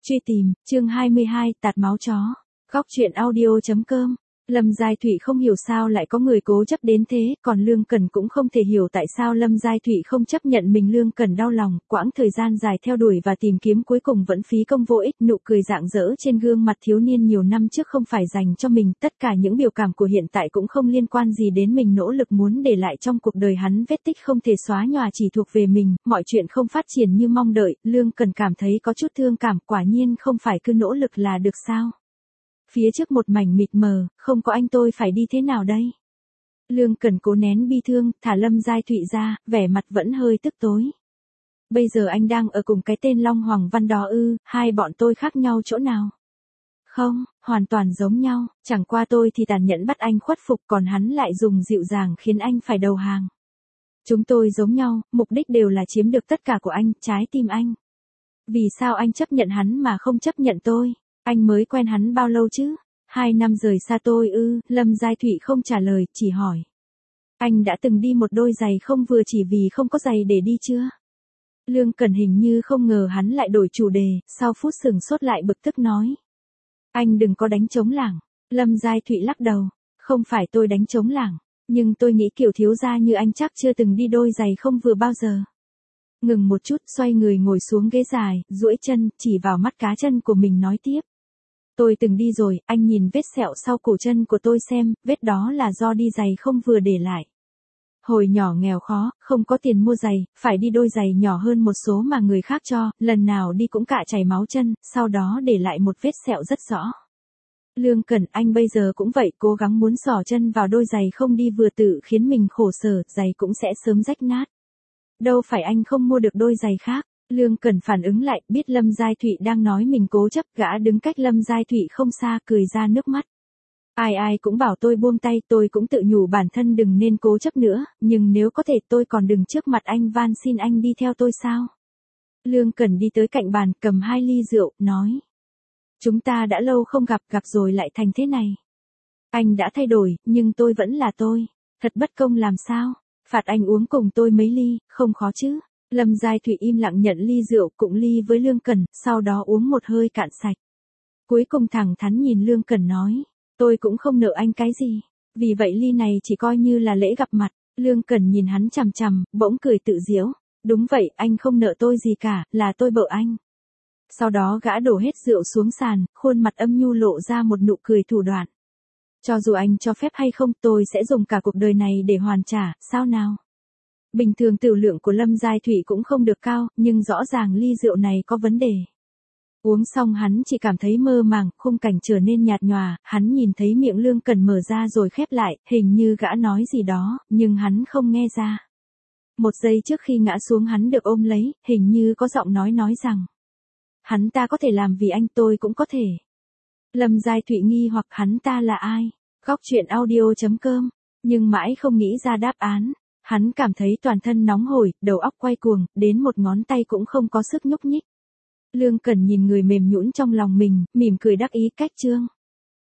Truy tìm, chương 22, tạt máu chó. Góc truyện audio.com. Lâm Giai Thụy không hiểu sao lại có người cố chấp đến thế, còn Lương Cẩn cũng không thể hiểu tại sao Lâm Giai Thụy không chấp nhận mình. Lương Cẩn đau lòng, quãng thời gian dài theo đuổi và tìm kiếm cuối cùng vẫn phí công vô ích. Nụ cười rạng rỡ trên gương mặt thiếu niên nhiều năm trước không phải dành cho mình, tất cả những biểu cảm của hiện tại cũng không liên quan gì đến mình. Nỗ lực muốn để lại trong cuộc đời hắn vết tích không thể xóa nhòa chỉ thuộc về mình, mọi chuyện không phát triển như mong đợi, Lương Cẩn cảm thấy có chút thương cảm, quả nhiên không phải cứ nỗ lực là được sao? Phía trước một mảnh mịt mờ, không có anh tôi phải đi thế nào đây? Lương Cẩn cố nén bi thương, thả Lâm Giai Thụy ra, vẻ mặt vẫn hơi tức tối. Bây giờ anh đang ở cùng cái tên Long Hoàng Văn đó ư, hai bọn tôi khác nhau chỗ nào? Không, hoàn toàn giống nhau, chẳng qua tôi thì tàn nhẫn bắt anh khuất phục, còn hắn lại dùng dịu dàng khiến anh phải đầu hàng. Chúng tôi giống nhau, mục đích đều là chiếm được tất cả của anh, trái tim anh. Vì sao anh chấp nhận hắn mà không chấp nhận tôi? Anh mới quen hắn bao lâu chứ? 2 năm rời xa tôi ư? Lâm Giai Thụy không trả lời, chỉ hỏi. Anh đã từng đi một đôi giày không vừa chỉ vì không có giày để đi chưa? Lương Cẩn hình như không ngờ hắn lại đổi chủ đề, sau phút sừng sốt lại bực tức nói. Anh đừng có đánh trống lảng. Lâm Giai Thụy lắc đầu. Không phải tôi đánh trống lảng, nhưng tôi nghĩ kiểu thiếu gia như anh chắc chưa từng đi đôi giày không vừa bao giờ. Ngừng một chút, xoay người ngồi xuống ghế dài, duỗi chân, chỉ vào mắt cá chân của mình nói tiếp. Tôi từng đi rồi, anh nhìn vết sẹo sau cổ chân của tôi xem, vết đó là do đi giày không vừa để lại. Hồi nhỏ nghèo khó, không có tiền mua giày, phải đi đôi giày nhỏ hơn một số mà người khác cho, lần nào đi cũng cạ chảy máu chân, sau đó để lại một vết sẹo rất rõ. Lương Cẩn, anh bây giờ cũng vậy, cố gắng muốn xỏ chân vào đôi giày không đi vừa tự khiến mình khổ sở, giày cũng sẽ sớm rách nát. Đâu phải anh không mua được đôi giày khác. Lương Cẩn phản ứng lại, biết Lâm Giai Thụy đang nói mình cố chấp, gã đứng cách Lâm Giai Thụy không xa, cười ra nước mắt. Ai cũng bảo tôi buông tay, tôi cũng tự nhủ bản thân đừng nên cố chấp nữa, nhưng nếu có thể tôi còn đừng trước mặt anh van xin anh đi theo tôi sao? Lương Cẩn đi tới cạnh bàn, cầm 2 ly rượu, nói. Chúng ta đã lâu không gặp rồi lại thành thế này. Anh đã thay đổi, nhưng tôi vẫn là tôi. Thật bất công làm sao? Phạt anh uống cùng tôi mấy ly, không khó chứ? Lâm Giai Thụy im lặng nhận ly rượu, cũng ly với Lương Cẩn, sau đó uống một hơi cạn sạch. Cuối cùng thẳng thắn nhìn Lương Cẩn nói, tôi cũng không nợ anh cái gì, vì vậy ly này chỉ coi như là lễ gặp mặt. Lương Cẩn nhìn hắn chằm chằm, bỗng cười tự giễu, đúng vậy, anh không nợ tôi gì cả, là tôi bợ anh. Sau đó gã đổ hết rượu xuống sàn, khuôn mặt âm nhu lộ ra một nụ cười thủ đoạn. Cho dù anh cho phép hay không, tôi sẽ dùng cả cuộc đời này để hoàn trả, sao nào? Bình thường tửu lượng của Lâm Giai Thụy cũng không được cao, nhưng rõ ràng ly rượu này có vấn đề. Uống xong hắn chỉ cảm thấy mơ màng, khung cảnh trở nên nhạt nhòa, hắn nhìn thấy miệng Lương Cẩn mở ra rồi khép lại, hình như gã nói gì đó, nhưng hắn không nghe ra. Một giây trước khi ngã xuống hắn được ôm lấy, hình như có giọng nói rằng. Hắn ta có thể làm vì anh, tôi cũng có thể. Lâm Giai Thụy nghi hoặc hắn ta là ai? Góc truyện audio.com, nhưng mãi không nghĩ ra đáp án. Hắn cảm thấy toàn thân nóng hổi, đầu óc quay cuồng, đến một ngón tay cũng không có sức nhúc nhích. Lương Cẩn nhìn người mềm nhũn trong lòng mình, mỉm cười đắc ý cách chương.